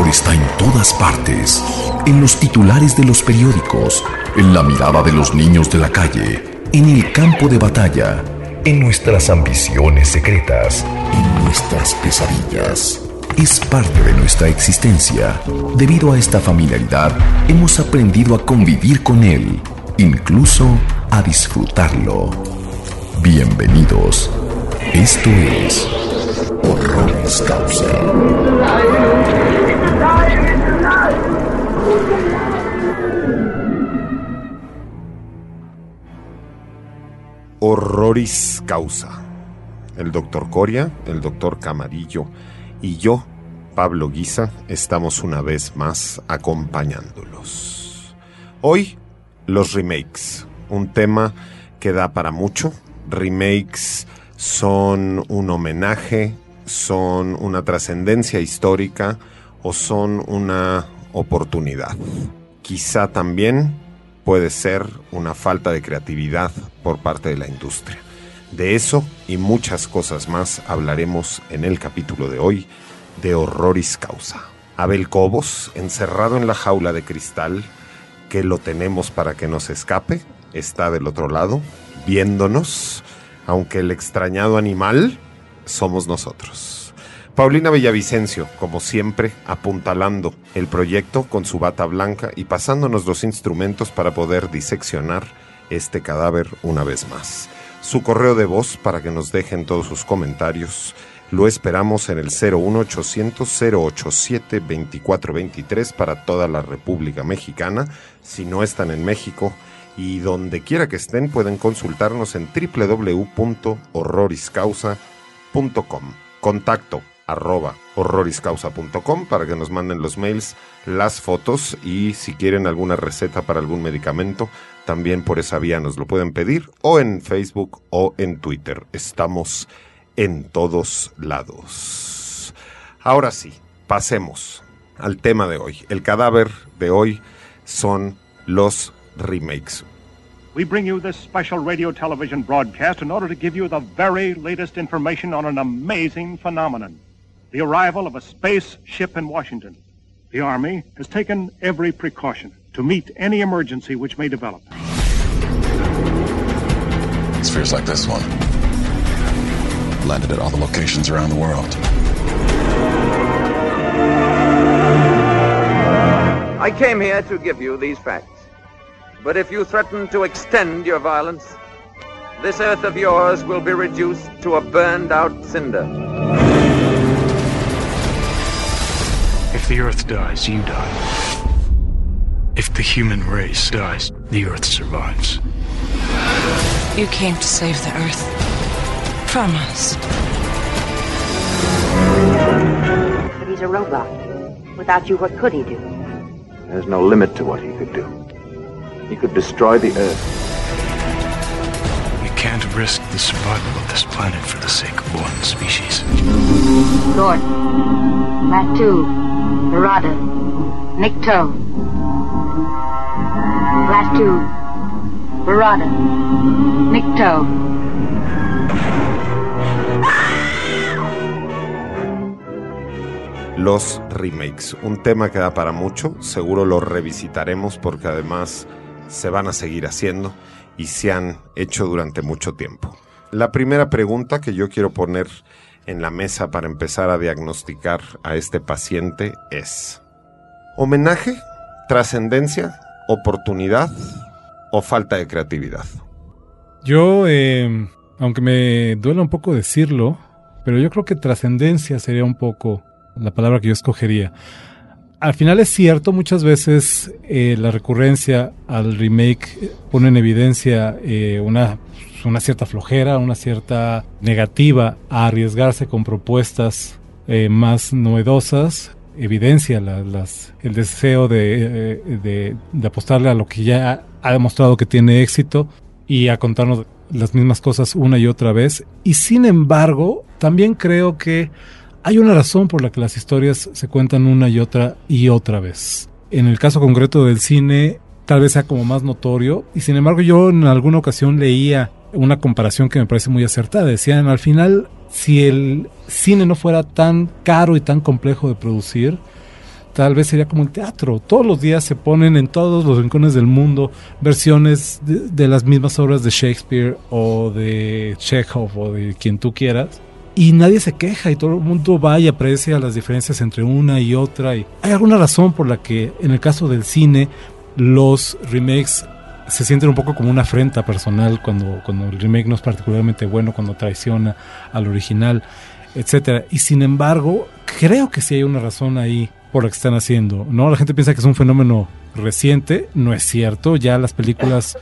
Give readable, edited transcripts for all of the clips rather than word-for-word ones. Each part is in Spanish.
terror está en todas partes, en los titulares de los periódicos, en la mirada de los niños de la calle, en el campo de batalla, en nuestras ambiciones secretas, en nuestras pesadillas. Es parte de nuestra existencia. Debido a esta familiaridad, hemos aprendido a convivir con él, incluso a disfrutarlo. Bienvenidos. Esto es Horroris Causa. Horroris Causa. El Dr. Coria, el Dr. Camarillo y yo, Pablo Guisa, estamos una vez más acompañándolos. Hoy, los remakes, un tema que da para mucho. Remakes son un homenaje, son una trascendencia histórica o son una oportunidad. Quizá también puede ser una falta de creatividad por parte de la industria. De eso y muchas cosas más hablaremos en el capítulo de hoy de Horroris Causa. Abel Cobos, encerrado en la jaula de cristal, que lo tenemos para que no se escape, está del otro lado, viéndonos, aunque el extrañado animal somos nosotros. Paulina Villavicencio, como siempre, apuntalando el proyecto con su bata blanca y pasándonos los instrumentos para poder diseccionar este cadáver una vez más. Su correo de voz para que nos dejen todos sus comentarios. Lo esperamos en el 01800-087-2423 para toda la República Mexicana. Si no están en México y donde quiera que estén, pueden consultarnos en www.horroriscausa.com. Contacto @horroriscausa.com para que nos manden los mails, las fotos y si quieren alguna receta para algún medicamento, también por esa vía nos lo pueden pedir, o en Facebook o en Twitter. Estamos en todos lados. Ahora sí, pasemos al tema de hoy. El cadáver de hoy son los remakes. We bring you this special radio television broadcast in order to give you the very latest information on an amazing phenomenon. The arrival of a spaceship in Washington. The Army has taken every precaution to meet any emergency which may develop. Spheres like this one landed at all the locations around the world. I came here to give you these facts. But if you threaten to extend your violence, this earth of yours will be reduced to a burned-out cinder. If the Earth dies, you die. If the human race dies, the Earth survives. You came to save the Earth from us. But he's a robot. Without you, what could he do? There's no limit to what he could do. He could destroy the Earth. We can't risk the survival of this planet for the sake of one species. Gord, Latu, Barada, Nikto. Latu, Barada, Nikto. Los remakes, un tema que da para mucho, seguro lo revisitaremos porque además se van a seguir haciendo y se han hecho durante mucho tiempo. La primera pregunta que yo quiero poner en la mesa para empezar a diagnosticar a este paciente es: ¿homenaje, trascendencia, oportunidad o falta de creatividad? Yo, aunque me duela un poco decirlo, pero yo creo que trascendencia sería un poco la palabra que yo escogería. Al final es cierto, muchas veces la recurrencia al remake pone en evidencia una cierta flojera, una cierta negativa a arriesgarse con propuestas más novedosas, evidencia el deseo de apostarle a lo que ya ha demostrado que tiene éxito y a contarnos las mismas cosas una y otra vez. Y sin embargo, también creo que hay una razón por la que las historias se cuentan una y otra vez. En el caso concreto del cine, tal vez sea como más notorio, y sin embargo yo en alguna ocasión leía una comparación que me parece muy acertada. Decían, al final, si el cine no fuera tan caro y tan complejo de producir, tal vez sería como el teatro. Todos los días se ponen en todos los rincones del mundo versiones de las mismas obras de Shakespeare o de Chekhov o de quien tú quieras. Y nadie se queja y todo el mundo va y aprecia las diferencias entre una y otra. Y hay alguna razón por la que en el caso del cine los remakes se sienten un poco como una afrenta personal cuando el remake no es particularmente bueno, cuando traiciona al original, etcétera. Y sin embargo, creo que sí hay una razón ahí por la que están haciendo, ¿no? La gente piensa que es un fenómeno reciente, no es cierto. Ya las películas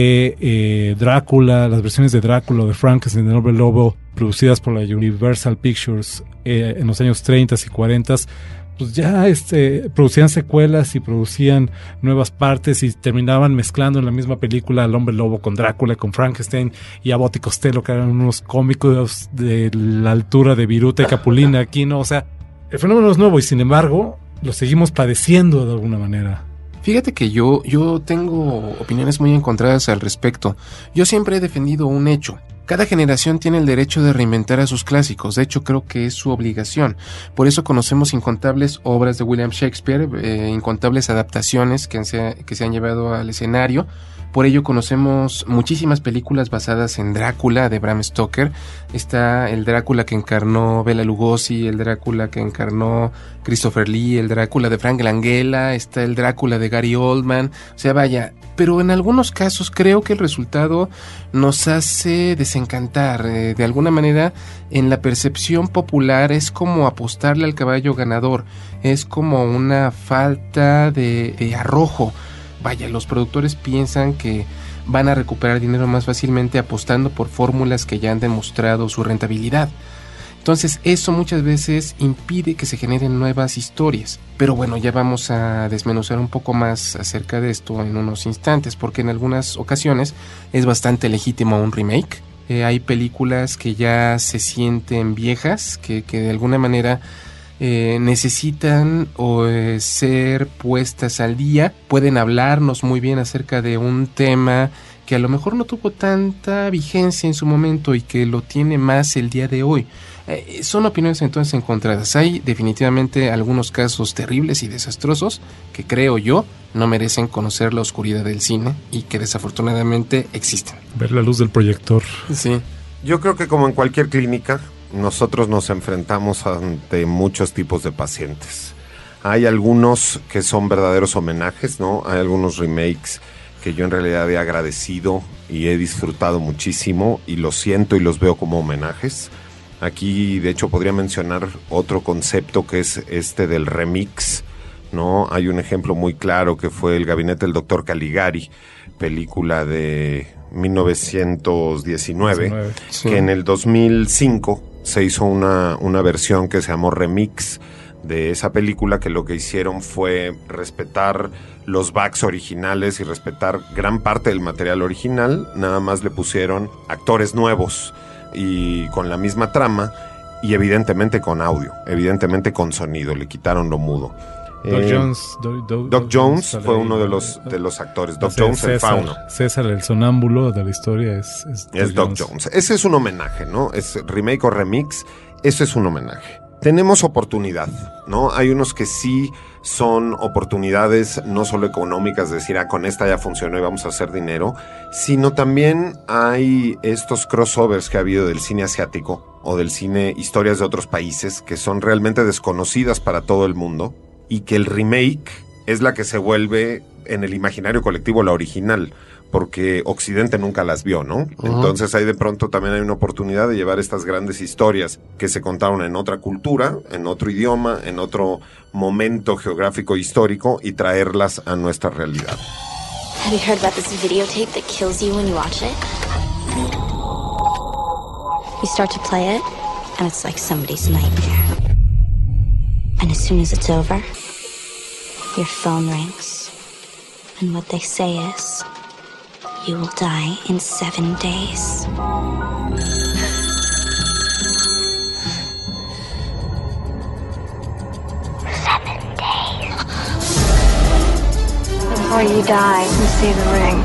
de Drácula, las versiones de Drácula o de Frankenstein, del Hombre Lobo, producidas por la Universal Pictures en los años 30 y 40, pues ya producían secuelas y producían nuevas partes y terminaban mezclando en la misma película al Hombre Lobo con Drácula, con Frankenstein y Abbott y Costello, que eran unos cómicos de la altura de Viruta y Capulina aquí, ¿no? O sea, el fenómeno es nuevo y sin embargo lo seguimos padeciendo de alguna manera. Fíjate que yo tengo opiniones muy encontradas al respecto. Yo siempre he defendido un hecho. Cada generación tiene el derecho de reinventar a sus clásicos. De hecho, creo que es su obligación. Por eso conocemos incontables obras de William Shakespeare, incontables adaptaciones que se han llevado al escenario. Por ello conocemos muchísimas películas basadas en Drácula de Bram Stoker. Está el Drácula que encarnó Bela Lugosi, el Drácula que encarnó Christopher Lee, el Drácula de Frank Langella, está el Drácula de Gary Oldman. O sea, vaya, pero en algunos casos creo que el resultado nos hace desencantar. De alguna manera, en la percepción popular es como apostarle al caballo ganador. Es como una falta de arrojo. Vaya, los productores piensan que van a recuperar dinero más fácilmente apostando por fórmulas que ya han demostrado su rentabilidad. Entonces eso muchas veces impide que se generen nuevas historias. Pero bueno, ya vamos a desmenuzar un poco más acerca de esto en unos instantes, porque en algunas ocasiones es bastante legítimo un remake. Hay películas que ya se sienten viejas, que de alguna manera necesitan ser puestas al día. Pueden hablarnos muy bien acerca de un tema que a lo mejor no tuvo tanta vigencia en su momento y que lo tiene más el día de hoy. Son opiniones entonces encontradas. Hay definitivamente algunos casos terribles y desastrosos que creo yo no merecen conocer la oscuridad del cine y que desafortunadamente existen. Ver la luz del proyector. Sí. Yo creo que como en cualquier clínica, nosotros nos enfrentamos ante muchos tipos de pacientes. Hay algunos que son verdaderos homenajes, ¿no? Hay algunos remakes que yo en realidad he agradecido y he disfrutado muchísimo y los siento y los veo como homenajes. Aquí, de hecho, podría mencionar otro concepto que es este del remix, ¿no? Hay un ejemplo muy claro que fue El gabinete del doctor Caligari, película de 1919, sí. Que en el 2005 se hizo una versión que se llamó remix de esa película, que lo que hicieron fue respetar los backs originales y respetar gran parte del material original, nada más le pusieron actores nuevos y con la misma trama y evidentemente con audio, evidentemente con sonido, le quitaron lo mudo. Doc Jones fue uno de los actores. Doc Jones, el fauno. César, el sonámbulo de la historia, es Doc Jones. Ese es un homenaje, ¿no? Es remake o remix, eso es un homenaje. Tenemos oportunidad, ¿no? Hay unos que sí son oportunidades no solo económicas, de decir, con esta ya funcionó y vamos a hacer dinero, sino también hay estos crossovers que ha habido del cine asiático o del cine historias de otros países que son realmente desconocidas para todo el mundo, y que el remake es la que se vuelve en el imaginario colectivo la original, porque Occidente nunca las vio, ¿no? Uh-huh. Entonces ahí de pronto también hay una oportunidad de llevar estas grandes historias que se contaron en otra cultura, en otro idioma, en otro momento geográfico e histórico, y traerlas a nuestra realidad. Have you heard about this videotape that kills you when you watch it? You start to play it, and it's like somebody's nightmare. And as soon as it's over, your phone rings. And what they say is, you will die in 7 days. 7 days. Before you die, you see the ring.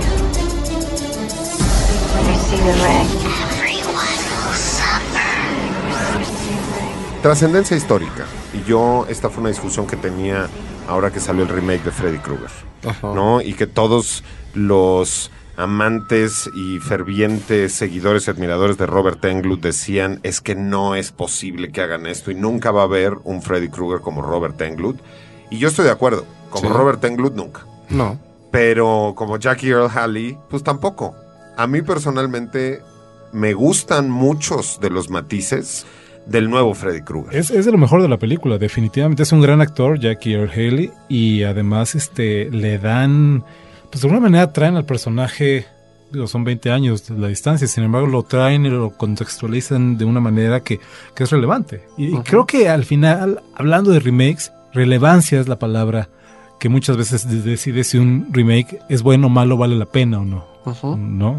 When you see the ring, everyone will suffer. Trascendencia histórica. Y esta fue una discusión que tenía ahora que salió el remake de Freddy Krueger, ¿no? Y que todos los amantes y fervientes seguidores y admiradores de Robert Englund decían, es que no es posible que hagan esto y nunca va a haber un Freddy Krueger como Robert Englund. Y yo estoy de acuerdo, como Robert Englund nunca. No. Pero como Jackie Earle Haley, pues tampoco. A mí personalmente me gustan muchos de los matices del nuevo Freddy Krueger. Es de lo mejor de la película, definitivamente. Es un gran actor, Jackie Earle Haley, y además le dan, pues de alguna manera traen al personaje, digo, son 20 años de la distancia, sin embargo lo traen y lo contextualizan de una manera que es relevante. Y creo que al final, hablando de remakes, relevancia es la palabra que muchas veces decide si un remake es bueno o malo, vale la pena o no. ¿No?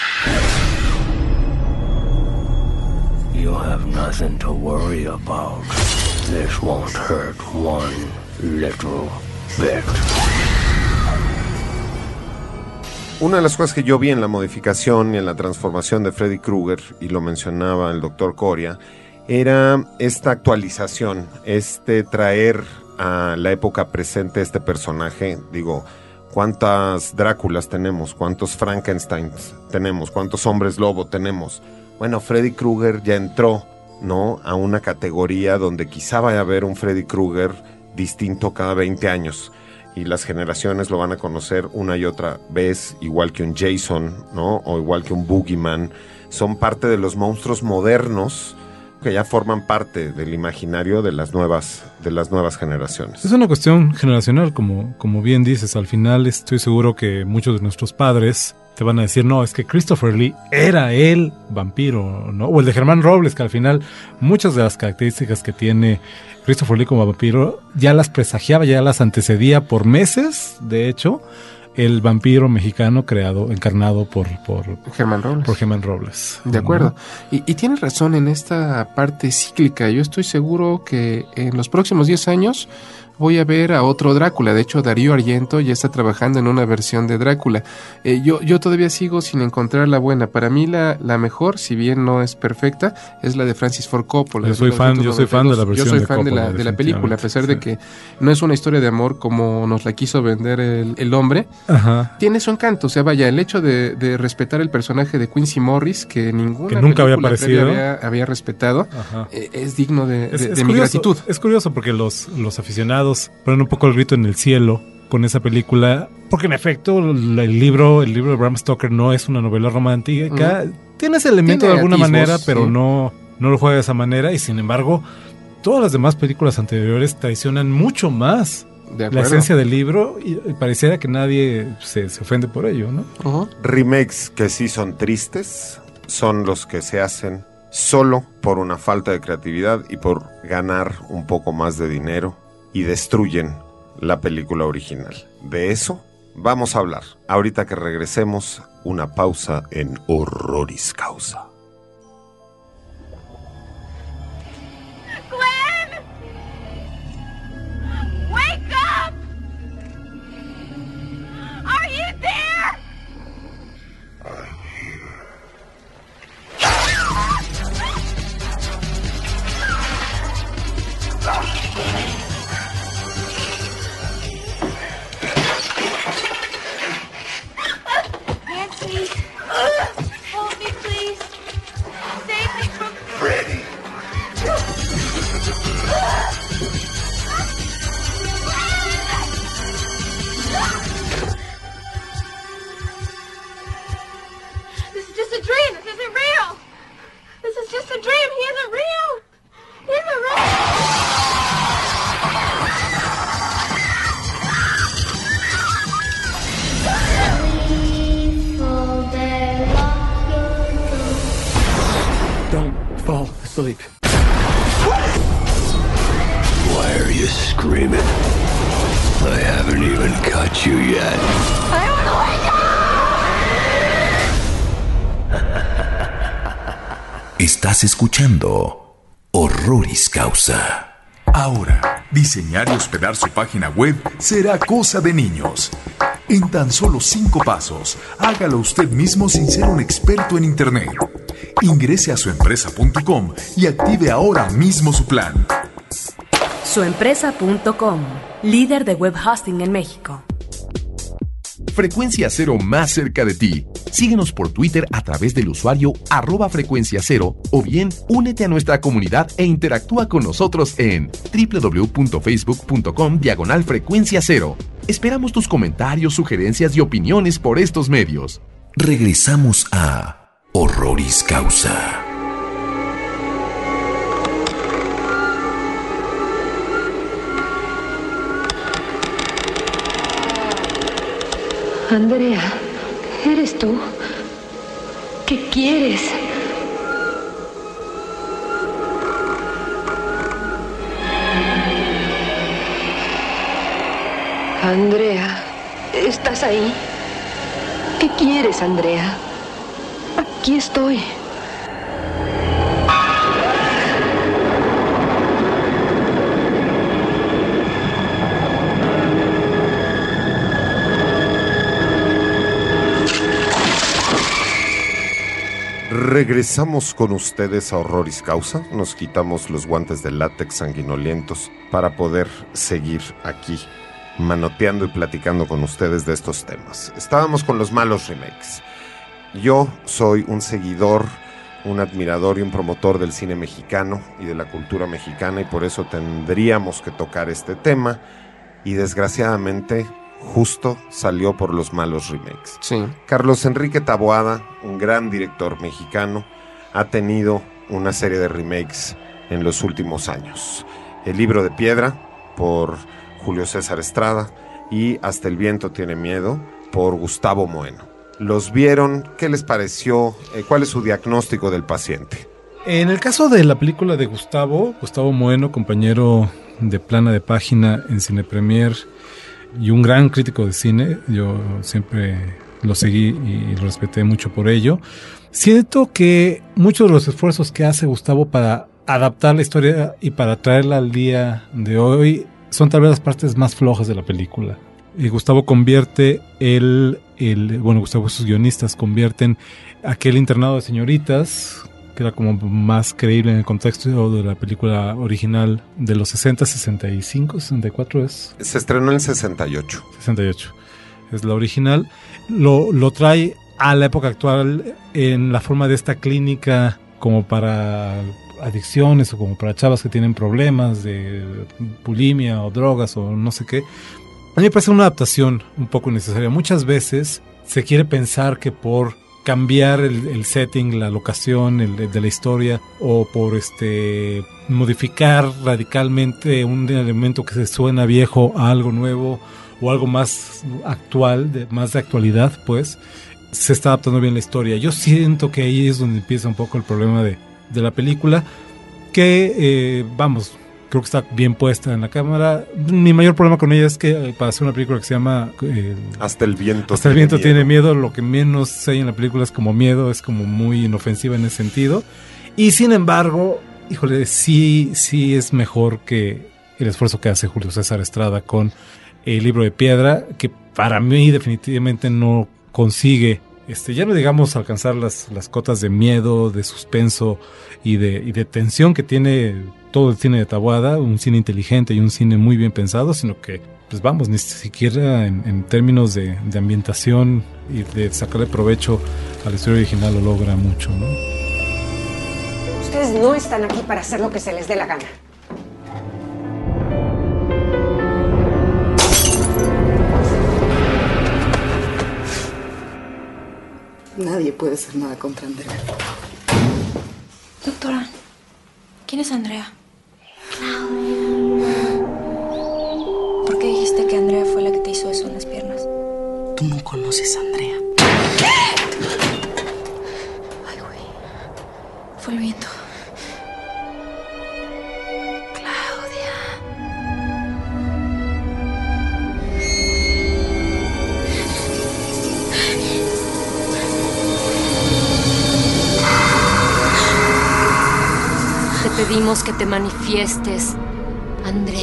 You have nothing to worry about. This won't hurt one little bit. Una de las cosas que yo vi en la modificación y en la transformación de Freddy Krueger, y lo mencionaba el Dr. Coria, era esta actualización, traer a la época presente este personaje. Digo, ¿cuántas Dráculas tenemos? ¿Cuántos Frankensteins tenemos? ¿Cuántos hombres lobo tenemos? Bueno, Freddy Krueger ya entró, ¿no?, a una categoría donde quizá vaya a haber un Freddy Krueger distinto cada 20 años. Y las generaciones lo van a conocer una y otra vez, igual que un Jason, ¿no?, o igual que un Boogeyman. Son parte de los monstruos modernos que ya forman parte del imaginario de las nuevas generaciones. Es una cuestión generacional, como bien dices. Al final estoy seguro que muchos de nuestros padres te van a decir, no, es que Christopher Lee era el vampiro, ¿no? O el de Germán Robles, que al final muchas de las características que tiene Christopher Lee como vampiro ya las presagiaba, ya las antecedía por meses, de hecho, el vampiro mexicano encarnado por Germán Robles. Por Germán Robles. De acuerdo. Y tienes razón en esta parte cíclica. Yo estoy seguro que en los próximos 10 años voy a ver a otro Drácula. De hecho, Darío Argento ya está trabajando en una versión de Drácula. Yo todavía sigo sin encontrar la buena. Para mí la mejor, si bien no es perfecta, es la de Francis Ford Coppola. Yo soy fan de la versión Yo soy fan de la película, a pesar de que no es una historia de amor como nos la quiso vender el hombre. Tiene su encanto. O sea, vaya, el hecho de respetar el personaje de Quincy Morris, que nunca había aparecido, había respetado, es digno de mi gratitud. Es curioso porque los aficionados ponen un poco el grito en el cielo con esa película, porque en efecto el libro de Bram Stoker no es una novela romántica. Tiene ese elemento de alguna manera, pero no lo juega de esa manera, y sin embargo todas las demás películas anteriores traicionan mucho más la esencia del libro, y pareciera que nadie se ofende por ello, ¿no? Remakes que sí son tristes son los que se hacen solo por una falta de creatividad y por ganar un poco más de dinero, y destruyen la película original. De eso vamos a hablar ahorita que regresemos. Una pausa en Horroris Causa. Gwen! Wake up! Are you there? Nancy, hold me, please. Save me from Freddy. This is just a dream. This isn't real. This is just a dream. He isn't real. He isn't real. Don't fall asleep. Why are you screaming? I haven't even cut you yet. I don't know where to go. Estás escuchando Horroris Causa. Ahora, diseñar y hospedar su página web será cosa de niños. En tan solo 5 pasos, hágalo usted mismo sin ser un experto en Internet. Ingrese a suempresa.com y active ahora mismo su plan. Suempresa.com, líder de web hosting en México. Frecuencia Cero más cerca de ti. Síguenos por Twitter a través del usuario @frecuenciacero o bien únete a nuestra comunidad e interactúa con nosotros en www.facebook.com/Frecuencia Cero. Esperamos tus comentarios, sugerencias y opiniones por estos medios. Regresamos a Horroris Causa. Andrea, ¿eres tú? ¿Qué quieres? Andrea, ¿estás ahí? ¿Qué quieres, Andrea? Aquí estoy. Regresamos con ustedes a Horroris Causa. Nos quitamos los guantes de látex sanguinolientos para poder seguir aquí manoteando y platicando con ustedes de estos temas. Estábamos con los malos remakes. Yo soy un seguidor, un admirador y un promotor del cine mexicano y de la cultura mexicana, y por eso tendríamos que tocar este tema, y desgraciadamente justo salió por los malos remakes. Sí. Carlos Enrique Taboada, un gran director mexicano, ha tenido una serie de remakes en los últimos años. El Libro de Piedra, por Julio César Estrada, y Hasta el viento tiene miedo, por Gustavo Moeno. ¿Los vieron? ¿Qué les pareció? ¿Cuál es su diagnóstico del paciente? En el caso de la película de Gustavo Moeno, compañero de plana de página en Cine Premier y un gran crítico de cine, yo siempre lo seguí y lo respeté mucho por ello. Siento que muchos de los esfuerzos que hace Gustavo para adaptar la historia y para traerla al día de hoy son tal vez las partes más flojas de la película. Y Gustavo convierte Gustavo y sus guionistas convierten aquel internado de señoritas, que era como más creíble en el contexto de la película original de los 60, 65, 64 es. Se estrenó en 68. 68. Es la original. Lo trae a la época actual en la forma de esta clínica como para adicciones o como para chavas que tienen problemas de bulimia o drogas o no sé qué. A mí me parece una adaptación un poco innecesaria. Muchas veces se quiere pensar que por cambiar el setting, la locación de la historia, o por modificar radicalmente un elemento que se suena viejo a algo nuevo o algo más actual, más de actualidad, pues se está adaptando bien la historia. Yo siento que ahí es donde empieza un poco el problema de la película, que creo que está bien puesta en la cámara. Mi mayor problema con ella es que para hacer una película que se llama Hasta el viento tiene miedo, lo que menos hay en la película es como miedo, es como muy inofensiva en ese sentido. Y sin embargo, híjole, sí es mejor que el esfuerzo que hace Julio César Estrada con El Libro de Piedra, que para mí definitivamente no consigue, ya no digamos alcanzar las cotas de miedo, de suspenso y de tensión que tiene todo el cine de Taboada, un cine inteligente y un cine muy bien pensado, sino que, pues vamos, ni siquiera en términos de ambientación y de sacarle provecho a la historia original lo logra mucho, ¿no? Ustedes no están aquí para hacer lo que se les dé la gana. Nadie puede hacer nada contra Andrea. Doctora, ¿quién es Andrea? ¿Por qué dijiste que Andrea fue la que te hizo eso en las piernas? Tú no conoces a Andrea. Ay, güey. Fue el viento. Te pedimos que te manifiestes, Andrea.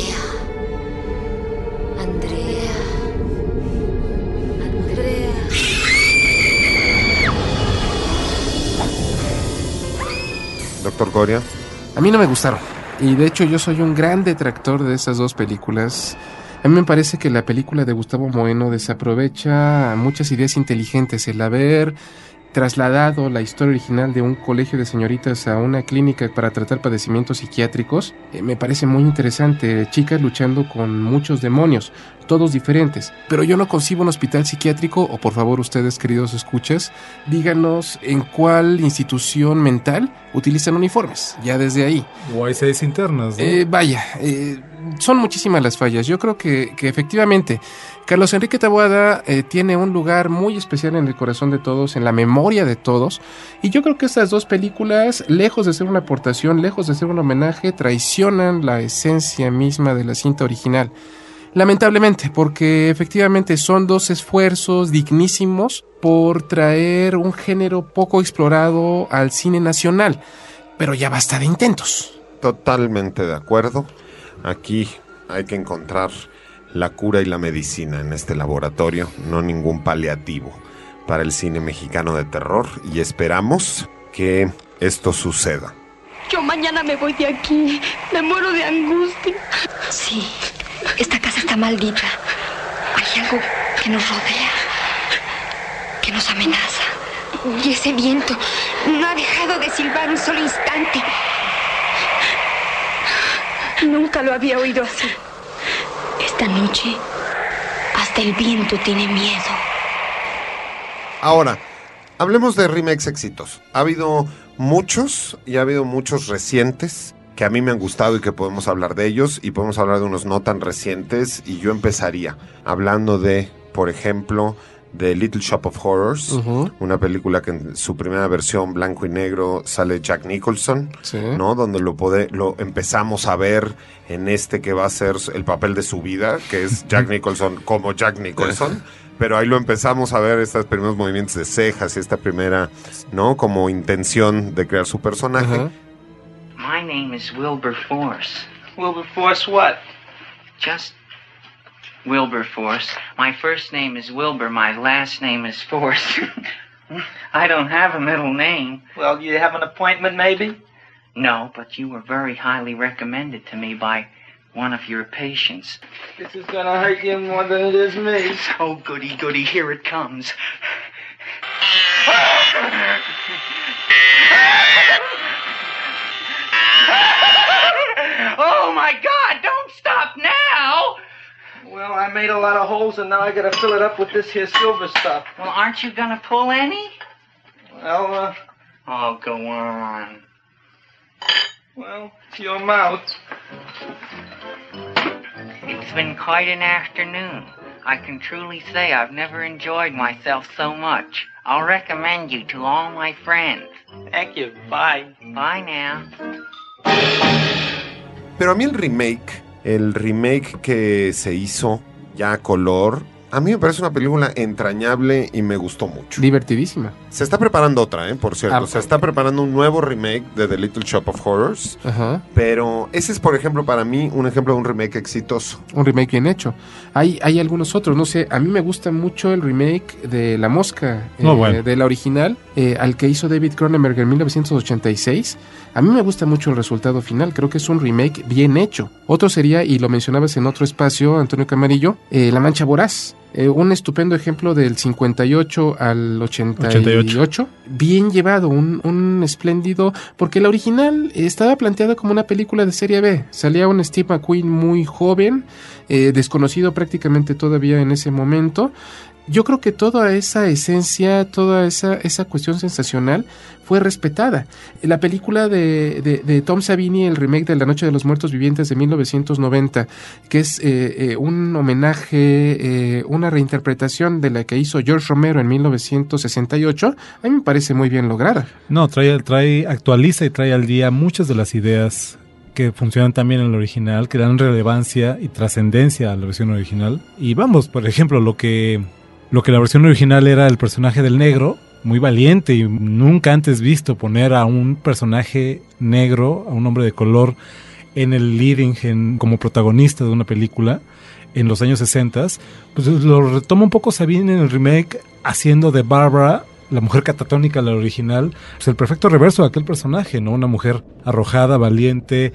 Doctor Coria. A mí no me gustaron. Y de hecho yo soy un gran detractor de esas dos películas. A mí me parece que la película de Gustavo Bueno desaprovecha muchas ideas inteligentes. El haber trasladado la historia original de un colegio de señoritas a una clínica para tratar padecimientos psiquiátricos, me parece muy interesante. Chicas luchando con muchos demonios, todos diferentes. Pero yo no concibo un hospital psiquiátrico, o por favor ustedes, queridos escuchas, díganos en cuál institución mental utilizan uniformes, ya desde ahí. O hay sedes internas, ¿no? Son muchísimas las fallas. Yo creo que efectivamente Carlos Enrique Taboada tiene un lugar muy especial en el corazón de todos, en la memoria de todos, y yo creo que estas dos películas, lejos de ser una aportación, lejos de ser un homenaje, traicionan la esencia misma de la cinta original. Lamentablemente, porque efectivamente son dos esfuerzos dignísimos por traer un género poco explorado al cine nacional, pero ya basta de intentos. Totalmente de acuerdo. Aquí hay que encontrar la cura y la medicina en este laboratorio, no ningún paliativo para el cine mexicano de terror, y esperamos que esto suceda. Yo mañana me voy de aquí, me muero de angustia. Sí, esta casa está maldita. Hay algo que nos rodea, que nos amenaza. Y ese viento no ha dejado de silbar un solo instante. Nunca lo había oído así. Esta noche, hasta el viento tiene miedo. Ahora, hablemos de remakes exitosos. Ha habido muchos, y ha habido muchos recientes que a mí me han gustado y que podemos hablar de ellos, y podemos hablar de unos no tan recientes, y yo empezaría hablando de, por ejemplo, The Little Shop of Horrors, una película que en su primera versión blanco y negro sale Jack Nicholson, sí, ¿no? Donde lo empezamos a ver en este que va a ser el papel de su vida, que es Jack Nicholson como Jack Nicholson. Pero ahí lo empezamos a ver, estos primeros movimientos de cejas y esta primera, ¿no? Como intención de crear su personaje. My name is Wilberforce. Wilberforce what? Just Wilberforce. My first name is Wilbur. My last name is Force. I don't have a middle name. Well, you have an appointment, maybe? No, but you were very highly recommended to me by one of your patients. This is gonna hurt you more than it is me. Oh, goody, goody, here it comes. Oh, my God, don't stop now! Well, I made a lot of holes, and now I gotta fill it up with this here silver stuff. Well, aren't you gonna pull any? Well, Oh, go on. Well, it's your mouth. It's been quite an afternoon. I can truly say I've never enjoyed myself so much. I'll recommend you to all my friends. Thank you. Bye. Bye now. Pero a mí el remake que se hizo ya a color, a mí me parece una película entrañable y me gustó mucho. Divertidísima. Se está preparando otra, por cierto. Se está preparando un nuevo remake de The Little Shop of Horrors. Ajá. Pero ese es, por ejemplo, para mí, un ejemplo de un remake exitoso. Un remake bien hecho. Hay algunos otros, no sé, a mí me gusta mucho el remake de La Mosca, de la original, al que hizo David Cronenberg en 1986. A mí me gusta mucho el resultado final, creo que es un remake bien hecho. Otro sería, y lo mencionabas en otro espacio, Antonio Camarillo, La Mancha Voraz. Un estupendo ejemplo del 58 al 88. Bien llevado, un espléndido, porque la original estaba planteada como una película de serie B. Salía un Steve McQueen muy joven, desconocido prácticamente todavía en ese momento. Yo creo que toda esa esencia, toda esa cuestión sensacional fue respetada. La película de Tom Savini, el remake de La Noche de los Muertos Vivientes de 1990, que es un homenaje, una reinterpretación de la que hizo George Romero en 1968, a mí me parece muy bien lograda. No, actualiza y trae al día muchas de las ideas que funcionan también en el original, que dan relevancia y trascendencia a la versión original. Y vamos, por ejemplo, lo que la versión original era el personaje del negro, muy valiente y nunca antes visto poner a un personaje negro, a un hombre de color en el leading, como protagonista de una película en los años 60, pues lo retoma un poco Savini en el remake, haciendo de Barbara, la mujer catatónica de la original, pues el perfecto reverso de aquel personaje, ¿no? Una mujer arrojada, valiente,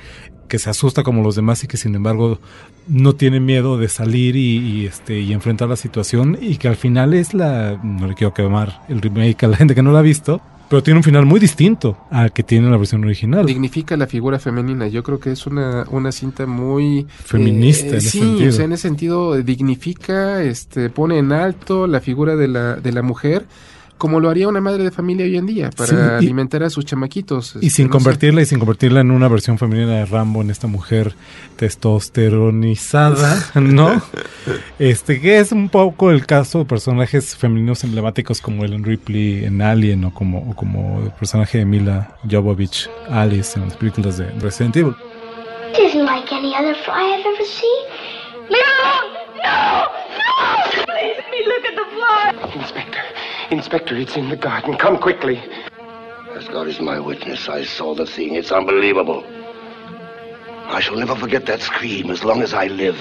que se asusta como los demás y que sin embargo no tiene miedo de salir y enfrentar la situación, y que al final no le quiero quemar el remake a la gente que no lo ha visto, pero tiene un final muy distinto al que tiene la versión original. Dignifica la figura femenina. Yo creo que es una cinta muy feminista en ese sentido. O sea, en ese sentido dignifica, pone en alto la figura de la mujer, como lo haría una madre de familia hoy en día, para alimentar a sus chamaquitos. Y sin convertirla en una versión femenina de Rambo, en esta mujer testosteronizada, ¿no? Que es un poco el caso de personajes femeninos emblemáticos como Ellen Ripley en Alien, o como el personaje de Mila Jovovich, Alice, en las películas de Resident Evil. It isn't like any other fly I've ever seen. No! Please let me look at the fly. Inspector, it's in the garden. Come quickly. As God is my witness, I saw the thing. It's unbelievable. I shall never forget that scream as long as I live.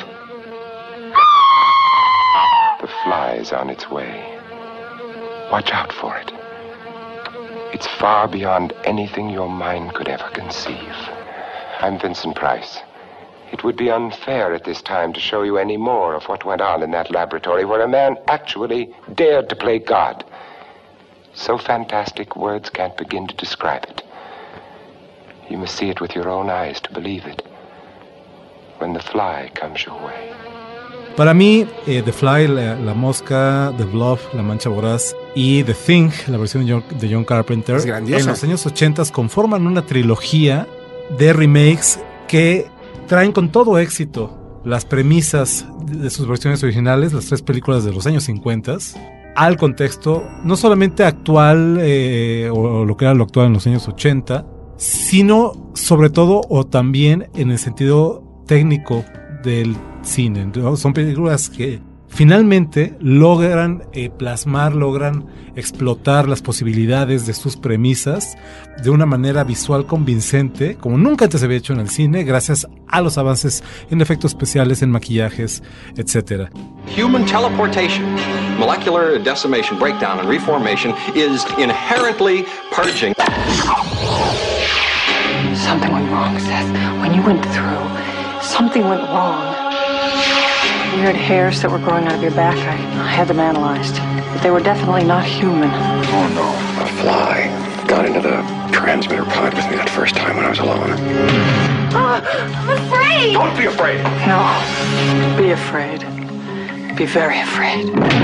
The fly is on its way. Watch out for it. It's far beyond anything your mind could ever conceive. I'm Vincent Price. It would be unfair at this time to show you any more of what went on in that laboratory where a man actually dared to play God. So fantastic, words can't begin to describe it. You must see it with your own eyes to believe it. When the fly comes your way. Para mí, The Fly, la mosca, The Bluff, La Mancha Voraz y The Thing, la versión de John Carpenter, es grandiosa. En los años 80 conforman una trilogía de remakes que traen con todo éxito las premisas de sus versiones originales, las 3 películas de los años 50, al contexto no solamente actual o lo que era lo actual en los años 80, sino sobre todo o también en el sentido técnico del cine, ¿no? Son películas que finalmente logran plasmar, logran explotar las posibilidades de sus premisas de una manera visual convincente, como nunca antes se había hecho en el cine, gracias a los avances en efectos especiales, en maquillajes, etc. Human teleportation, molecular decimation, breakdown, and reformation is inherently purging. Something went wrong, Seth. When you went through, something went wrong. Weird hairs that were growing out of your back, I had them analyzed. But they were definitely not human. Oh no, a fly got into the transmitter pod with me that first time when I was alone. I'm afraid! Don't be afraid! No, be afraid. Be very afraid.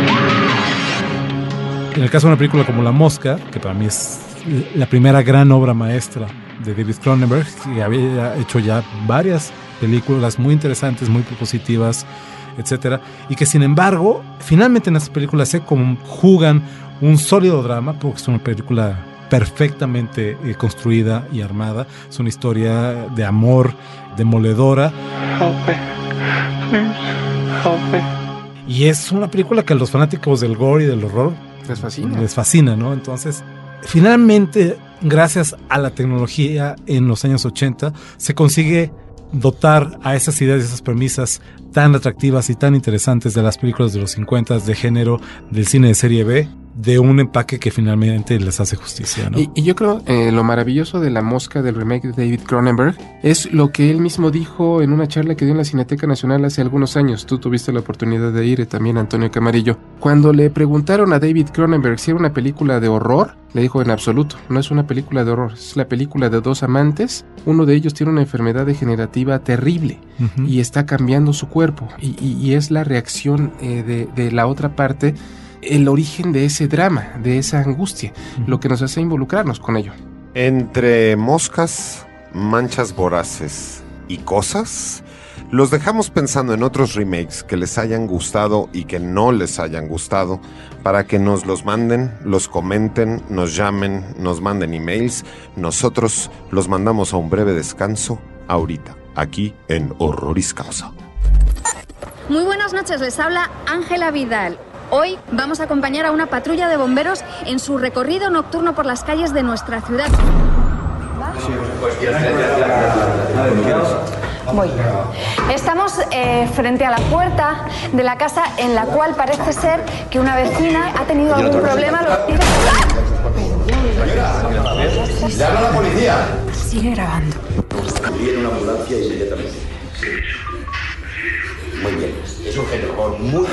En el caso de una película como La Mosca, que para mí es la primera gran obra maestra de David Cronenberg, que había hecho ya varias películas muy interesantes, muy propositivas, etcétera, y que sin embargo finalmente en estas películas se conjugan un sólido drama, porque es una película perfectamente construida y armada. Es una historia de amor demoledora. Help me. Please, help me. Y es una película que a los fanáticos del gore y del horror les fascina, ¿no? Entonces, finalmente, gracias a la tecnología en los años 80, se consigue dotar a esas ideas y esas premisas tan atractivas y tan interesantes de las películas de los 50 de género, del cine de serie B, de un empaque que finalmente les hace justicia, ¿no? Y yo creo lo maravilloso de La Mosca, del remake de David Cronenberg, es lo que él mismo dijo en una charla que dio en la Cineteca Nacional hace algunos años. Tú tuviste la oportunidad de ir, también Antonio Camarillo. Cuando le preguntaron a David Cronenberg si era una película de horror, le dijo: en absoluto, no es una película de horror, es la película de 2 amantes. Uno de ellos tiene una enfermedad degenerativa terrible y está cambiando su cuerpo, y es la reacción de la otra parte, el origen de ese drama, de esa angustia, lo que nos hace involucrarnos con ello. Entre moscas, manchas voraces y cosas, los dejamos pensando en otros remakes que les hayan gustado y que no les hayan gustado, para que nos los manden, los comenten, nos llamen, nos manden emails. Nosotros los mandamos a un breve descanso ahorita, aquí en Horroris Causa. Muy buenas noches, les habla Ángela Vidal. Hoy vamos a acompañar a una patrulla de bomberos en su recorrido nocturno por las calles de nuestra ciudad. Voy. Estamos frente a la puerta de la casa en la cual parece ser que una vecina ha tenido algún problema. ¡Le habla a la policía! Sigue grabando. envíen una ambulancia inmediatamente. Sí. Muy bien. Es un genio muy bueno.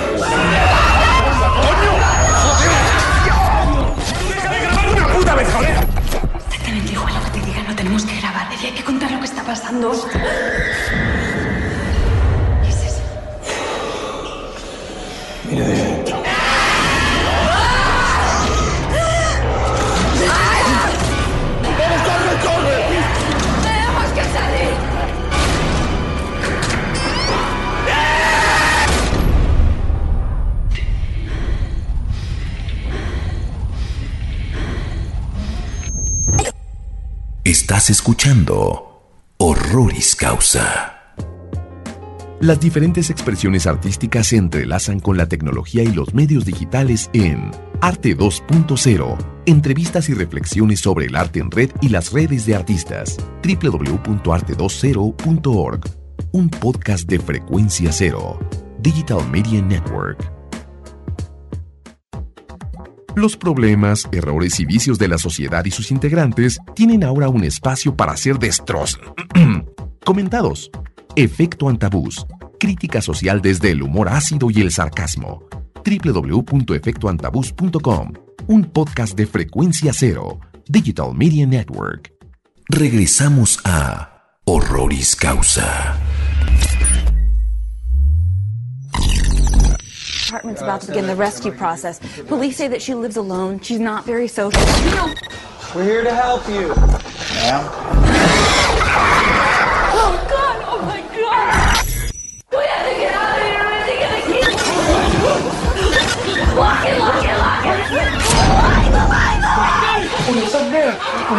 ¡Deja de grabar una puta vez, joder! Exactamente igual lo que te diga, no tenemos que grabar. Y hay que contar lo que está pasando. ¿Qué es eso? Mira de adentro. Estás escuchando Horroris Causa. Las diferentes expresiones artísticas se entrelazan con la tecnología y los medios digitales en Arte 2.0. Entrevistas y reflexiones sobre el arte en red y las redes de artistas. www.arte20.org. Un podcast de Frecuencia Cero. Digital Media Network. Los problemas, errores y vicios de la sociedad y sus integrantes tienen ahora un espacio para ser comentados. Efecto Antabús. Crítica social desde el humor ácido y el sarcasmo. www.efectoantabús.com. Un podcast de Frecuencia Cero. Digital Media Network. Regresamos a Horroris Causa. Apartment's about to begin the rescue process. Police say that she lives alone. She's not very social. We're here to help you. Ma'am? Oh, God! Oh, my God! We have to get out of here! Or is he gonna keep Lock it! Lock it! Lock it! It's up there!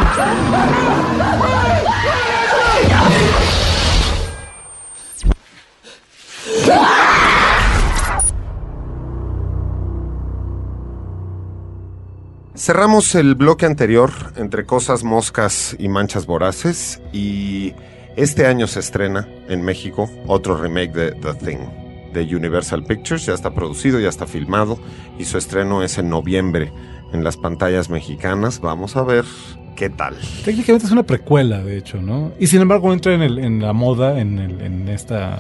Cerramos el bloque anterior entre cosas, moscas y manchas voraces, y este año se estrena en México otro remake de The Thing de Universal Pictures. Ya está producido, ya está filmado y su estreno es en noviembre en las pantallas mexicanas. Vamos a ver qué tal. Técnicamente es una precuela, de hecho, ¿no? Y sin embargo entra en la moda, en esta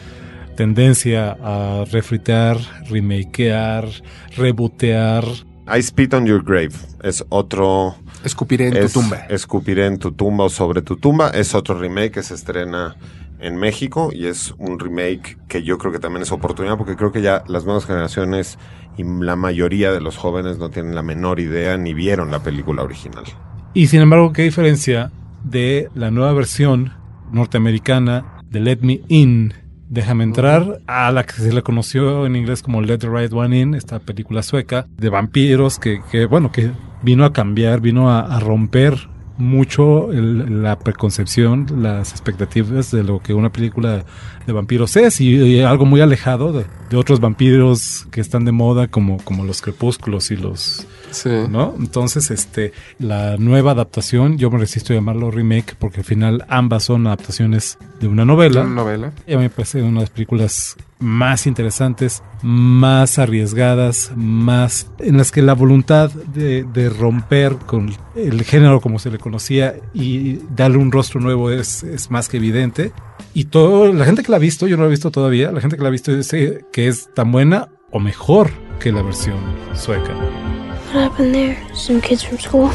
tendencia a refritear, remakear, rebootear. I Spit on Your Grave es otro... Escupiré en tu tumba. Escupiré en tu tumba o sobre tu tumba. Es otro remake que se estrena en México y es un remake que yo creo que también es oportunidad, porque creo que ya las nuevas generaciones y la mayoría de los jóvenes no tienen la menor idea ni vieron la película original. Y sin embargo, ¿qué diferencia de la nueva versión norteamericana de Let Me In? Déjame entrar, a la que se le conoció en inglés como Let the Right One In, esta película sueca de vampiros que vino a cambiar, vino a romper mucho la preconcepción, las expectativas de lo que una película de vampiros es, y algo muy alejado de otros vampiros que están de moda como los crepúsculos y los... Sí. ¿No? Entonces, la nueva adaptación, yo me resisto a llamarlo remake porque al final ambas son adaptaciones de una novela. Una novela. Y a mí me parece una de las películas más interesantes, más arriesgadas, más en las que la voluntad de romper con el género como se le conocía y darle un rostro nuevo es más que evidente. Y la gente que la ha visto, yo no la he visto todavía, la gente que la ha visto dice que es tan buena o mejor que la versión sueca. What happened there? Some kids from school?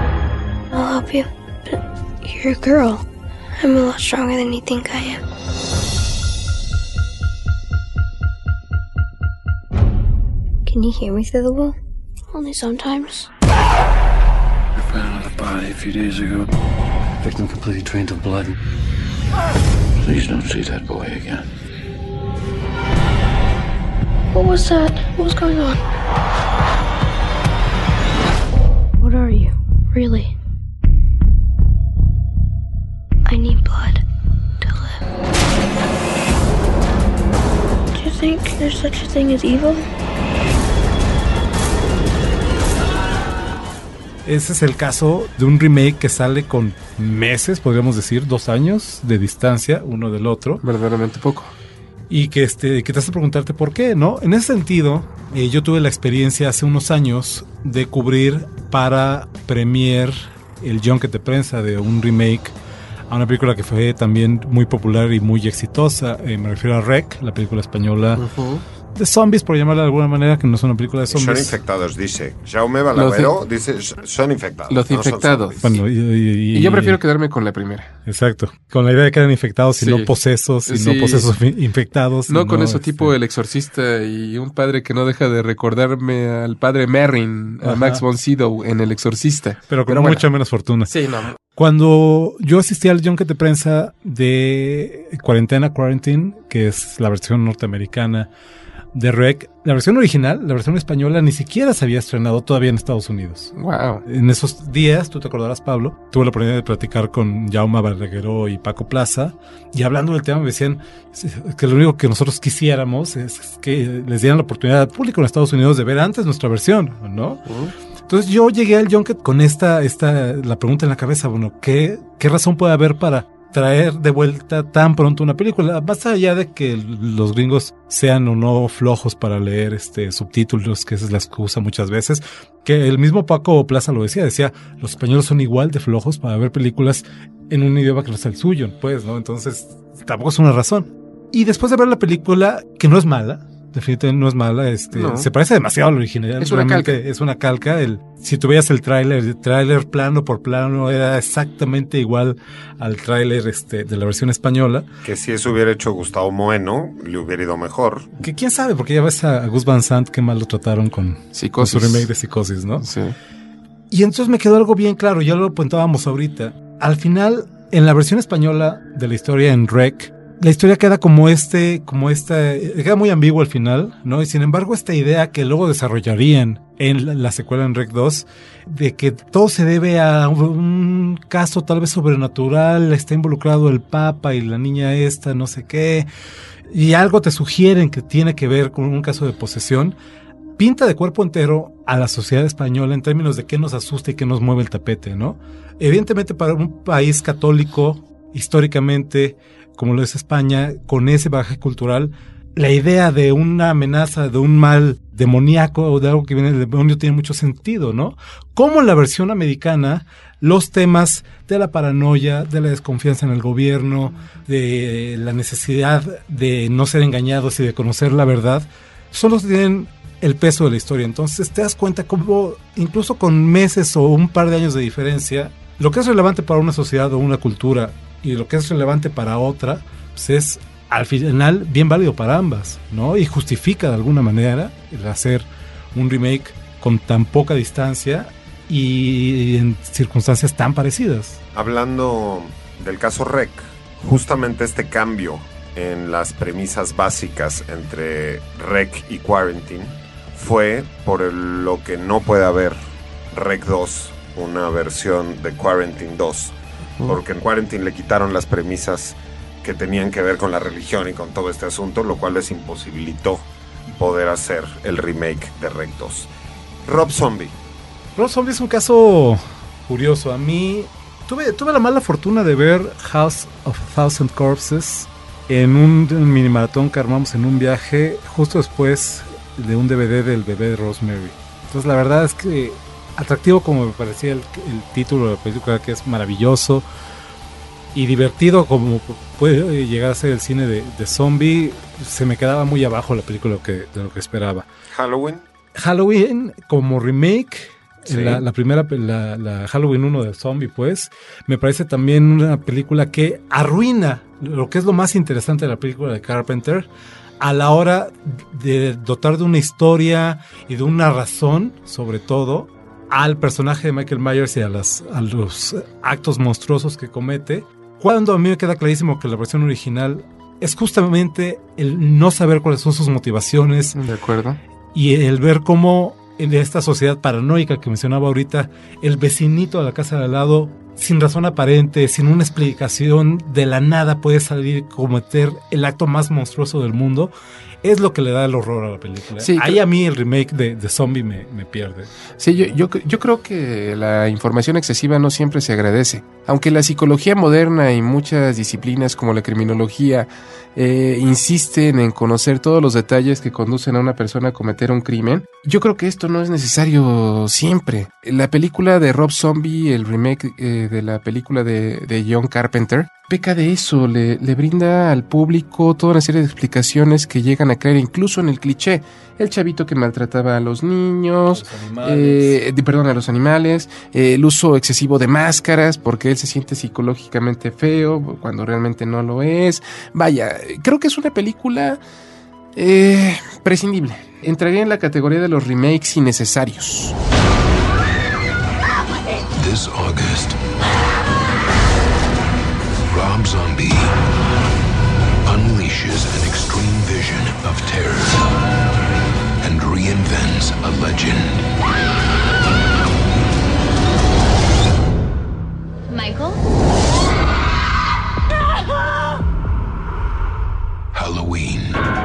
I'll help you. But you're a girl. I'm a lot stronger than you think I am. Can you hear me through the wall? Only sometimes. I found another body a few days ago. Victim completely drained of blood. Please don't see that boy again. What was that? What was going on? What are you, really? I need blood to live. Do you think there's such a thing as evil? Ese es el caso de un remake que sale con meses, podríamos decir, 2 años de distancia uno del otro. Verdaderamente poco. Y que te hace preguntarte por qué, ¿no? En ese sentido, yo tuve la experiencia hace unos años de cubrir para Premiere el junket de prensa de un remake a una película que fue también muy popular y muy exitosa. Me refiero a REC, la película española de zombies, por llamarla de alguna manera, que no es una película de zombies. Son infectados, dice. Jaume Balagueró dice, son infectados. Los infectados. Bueno, y yo prefiero quedarme con la primera. Exacto. Con la idea de que eran infectados y no posesos, y no posesos infectados. No con eso tipo El Exorcista y un padre que no deja de recordarme al padre Merrin, a Max von Sydow en El Exorcista. Pero con mucha menos fortuna. Sí, no. Cuando yo asistí al junket de prensa de Quarantine, que es la versión norteamericana de REC, la versión original, la versión española, ni siquiera se había estrenado todavía en Estados Unidos. Wow. En esos días, tú te acordarás, Pablo, tuve la oportunidad de platicar con Jaume Balagueró y Paco Plaza, y hablando del tema me decían que lo único que nosotros quisiéramos es que les dieran la oportunidad al público en Estados Unidos de ver antes nuestra versión, ¿no? Entonces yo llegué al junket con la pregunta en la cabeza, bueno, ¿qué razón puede haber para traer de vuelta tan pronto una película? Más allá de que los gringos sean o no flojos para leer subtítulos, que esa es la excusa muchas veces, que el mismo Paco Plaza lo decía, los españoles son igual de flojos para ver películas en un idioma que no es el suyo, pues, ¿no? Entonces, tampoco es una razón. Y después de ver la película, que no es mala, definitivamente no es mala, no. Se parece demasiado al original. Es una calca. Es una calca. Si tú veías el tráiler plano por plano era exactamente igual al tráiler de la versión española. Que si eso hubiera hecho Gustavo Bueno, le hubiera ido mejor. Que quién sabe, porque ya ves a Gus Van Sant, qué mal lo trataron con su remake de Psicosis, ¿no? Sí. Y entonces me quedó algo bien claro, ya lo apuntábamos ahorita. Al final, en la versión española de la historia en REC, la historia queda queda muy ambigua al final, ¿no? Y sin embargo, esta idea que luego desarrollarían en la secuela en REC 2, de que todo se debe a un caso tal vez sobrenatural, está involucrado el Papa y la niña esta, no sé qué, y algo te sugieren que tiene que ver con un caso de posesión, pinta de cuerpo entero a la sociedad española en términos de qué nos asusta y qué nos mueve el tapete, ¿no? Evidentemente, para un país católico, históricamente, como lo es España, con ese bagaje cultural, la idea de una amenaza, de un mal demoníaco o de algo que viene del demonio tiene mucho sentido, ¿no? Como en la versión americana, los temas de la paranoia, de la desconfianza en el gobierno, de la necesidad de no ser engañados y de conocer la verdad, solo tienen el peso de la historia. Entonces te das cuenta cómo, incluso con meses o un par de años de diferencia, lo que es relevante para una sociedad o una cultura y lo que es relevante para otra, pues es al final bien válido para ambas, ¿no? Y justifica de alguna manera el hacer un remake con tan poca distancia y en circunstancias tan parecidas. Hablando del caso REC, justamente este cambio en las premisas básicas entre REC y Quarantine fue por lo que no puede haber REC 2, una versión de Quarantine 2, porque en Quarantine le quitaron las premisas que tenían que ver con la religión y con todo este asunto, lo cual les imposibilitó poder hacer el remake de REC 2. Rob Zombie. Rob Zombie es un caso curioso. A mí tuve la mala fortuna de ver House of Thousand Corpses en un mini maratón que armamos en un viaje justo después de un DVD del bebé de Rosemary. Entonces la verdad es que atractivo como me parecía el título de la película, que es maravilloso, y divertido como puede llegar a ser el cine de zombie, se me quedaba muy abajo la película de lo que esperaba. Halloween como remake, sí. La primera, la Halloween 1 de zombie, pues, me parece también una película que arruina lo que es lo más interesante de la película de Carpenter, a la hora de dotar de una historia y de una razón, sobre todo, al personaje de Michael Myers y a los actos monstruosos que comete, cuando a mí me queda clarísimo que la versión original es justamente el no saber cuáles son sus motivaciones. De acuerdo. Y el ver cómo en esta sociedad paranoica que mencionaba ahorita, el vecinito de la casa de al lado, sin razón aparente, sin una explicación, de la nada puede salir y cometer el acto más monstruoso del mundo, es lo que le da el horror a la película. Sí, ahí a mí el remake de Zombie me pierde. Sí, yo creo que la información excesiva no siempre se agradece. Aunque la psicología moderna y muchas disciplinas como la criminología insisten en conocer todos los detalles que conducen a una persona a cometer un crimen, yo creo que esto no es necesario siempre. La película de Rob Zombie, el remake de la película de John Carpenter, peca de eso, le brinda al público toda una serie de explicaciones que llegan a caer incluso en el cliché. El chavito que maltrataba a los niños, a los animales, el uso excesivo de máscaras porque él se siente psicológicamente feo cuando realmente no lo es. Vaya, creo que es una película prescindible. Entraría en la categoría de los remakes innecesarios. This August, Rob Zombie unleashes an extreme vision of terror and reinvents a legend. Michael? Halloween.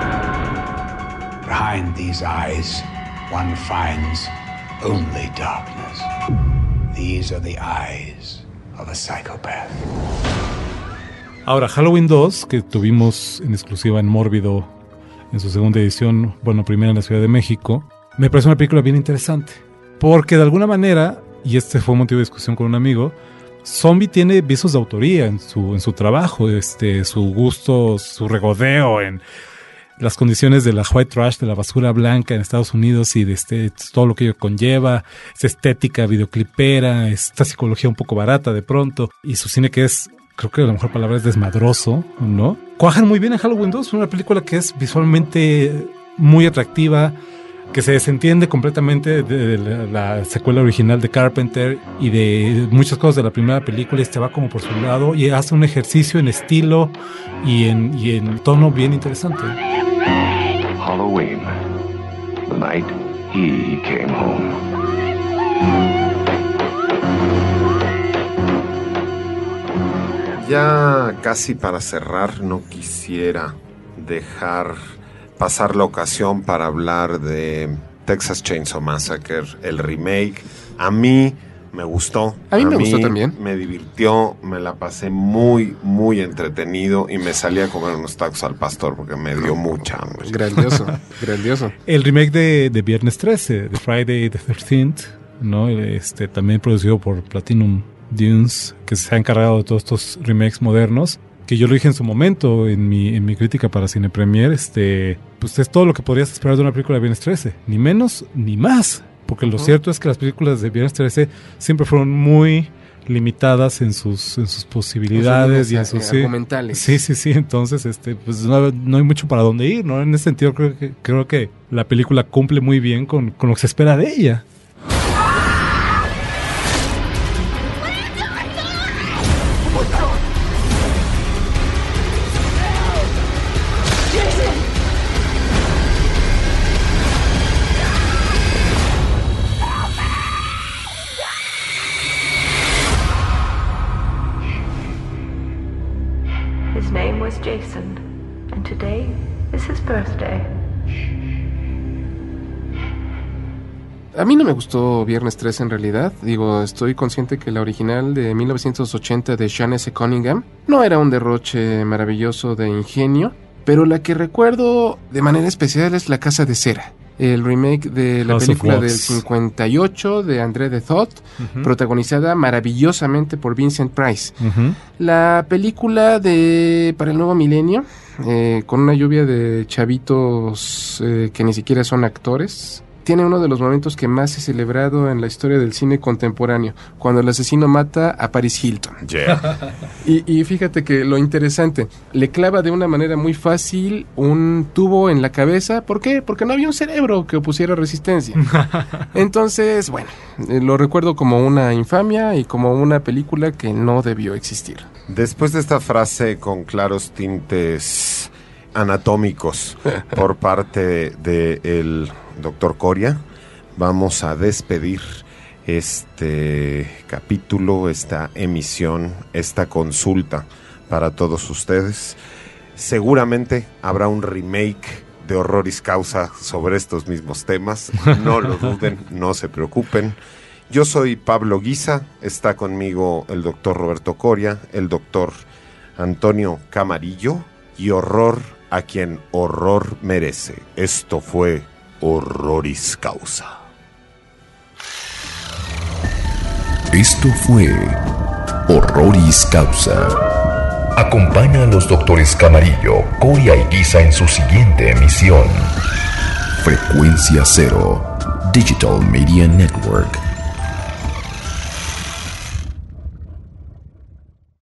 Behind these eyes, one finds only darkness. These are the eyes of a psychopath. Ahora, Halloween 2, que tuvimos en exclusiva en Mórbido en su segunda edición, bueno, primera en la Ciudad de México, me parece una película bien interesante. Porque de alguna manera, y este fue un motivo de discusión con un amigo, Zombie tiene visos de autoría en su trabajo, su gusto, su regodeo en las condiciones de la white trash, de la basura blanca en Estados Unidos y de todo lo que ello conlleva, esa estética videoclipera, esta psicología un poco barata de pronto, y su cine que es, creo que la mejor palabra es desmadroso, ¿no? Cuajan muy bien en Halloween 2, una película que es visualmente muy atractiva, que se desentiende completamente de la secuela original de Carpenter y de muchas cosas de la primera película, y se va como por su lado y hace un ejercicio en estilo y en tono bien interesante. Halloween, the night he came home. Ya casi para cerrar, no quisiera dejar pasar la ocasión para hablar de Texas Chainsaw Massacre, el remake. A mí me gustó. A mí me gustó también. Me divirtió, me la pasé muy, muy entretenido y me salí a comer unos tacos al pastor porque me dio mucha hambre. Grandioso, grandioso. El remake de Viernes 13, de Friday the 13th, ¿no? También producido por Platinum Dunes, que se ha encargado de todos estos remakes modernos, que yo lo dije en su momento en mi crítica para Cine Premier, pues es todo lo que podrías esperar de una película de Viernes 13, ni menos ni más, porque lo cierto es que las películas de Viernes 13 siempre fueron muy limitadas en sus posibilidades y en sus argumentales. Sí, entonces pues no hay mucho para dónde ir, ¿no? En ese sentido creo que la película cumple muy bien con lo que se espera de ella. Jason, and today is his birthday. A mí no me gustó Viernes 13 en realidad. Digo, estoy consciente que la original de 1980 de Sean S. Cunningham no era un derroche maravilloso de ingenio, pero la que recuerdo de manera especial es La Casa de Cera, el remake de la película del 58 de André de Thot, protagonizada maravillosamente por Vincent Price. La película para el nuevo milenio, con una lluvia de chavitos que ni siquiera son actores, tiene uno de los momentos que más he celebrado en la historia del cine contemporáneo, cuando el asesino mata a Paris Hilton. Yeah. Y fíjate que lo interesante, le clava de una manera muy fácil un tubo en la cabeza. ¿Por qué? Porque no había un cerebro que opusiera resistencia. Entonces, bueno, lo recuerdo como una infamia y como una película que no debió existir. Después de esta frase con claros tintes anatómicos por parte del Dr. Coria, vamos a despedir este capítulo, esta emisión, esta consulta para todos ustedes. Seguramente habrá un remake de Horroris Causa sobre estos mismos temas, no lo duden, no se preocupen. Yo soy Pablo Guisa, está conmigo el doctor Roberto Coria, el doctor Antonio Camarillo, y horror a quien horror merece. Esto fue Horroris Causa. Esto fue Horroris Causa. Acompaña a los doctores Camarillo, Coria y Guisa en su siguiente emisión. Frecuencia Cero, Digital Media Network.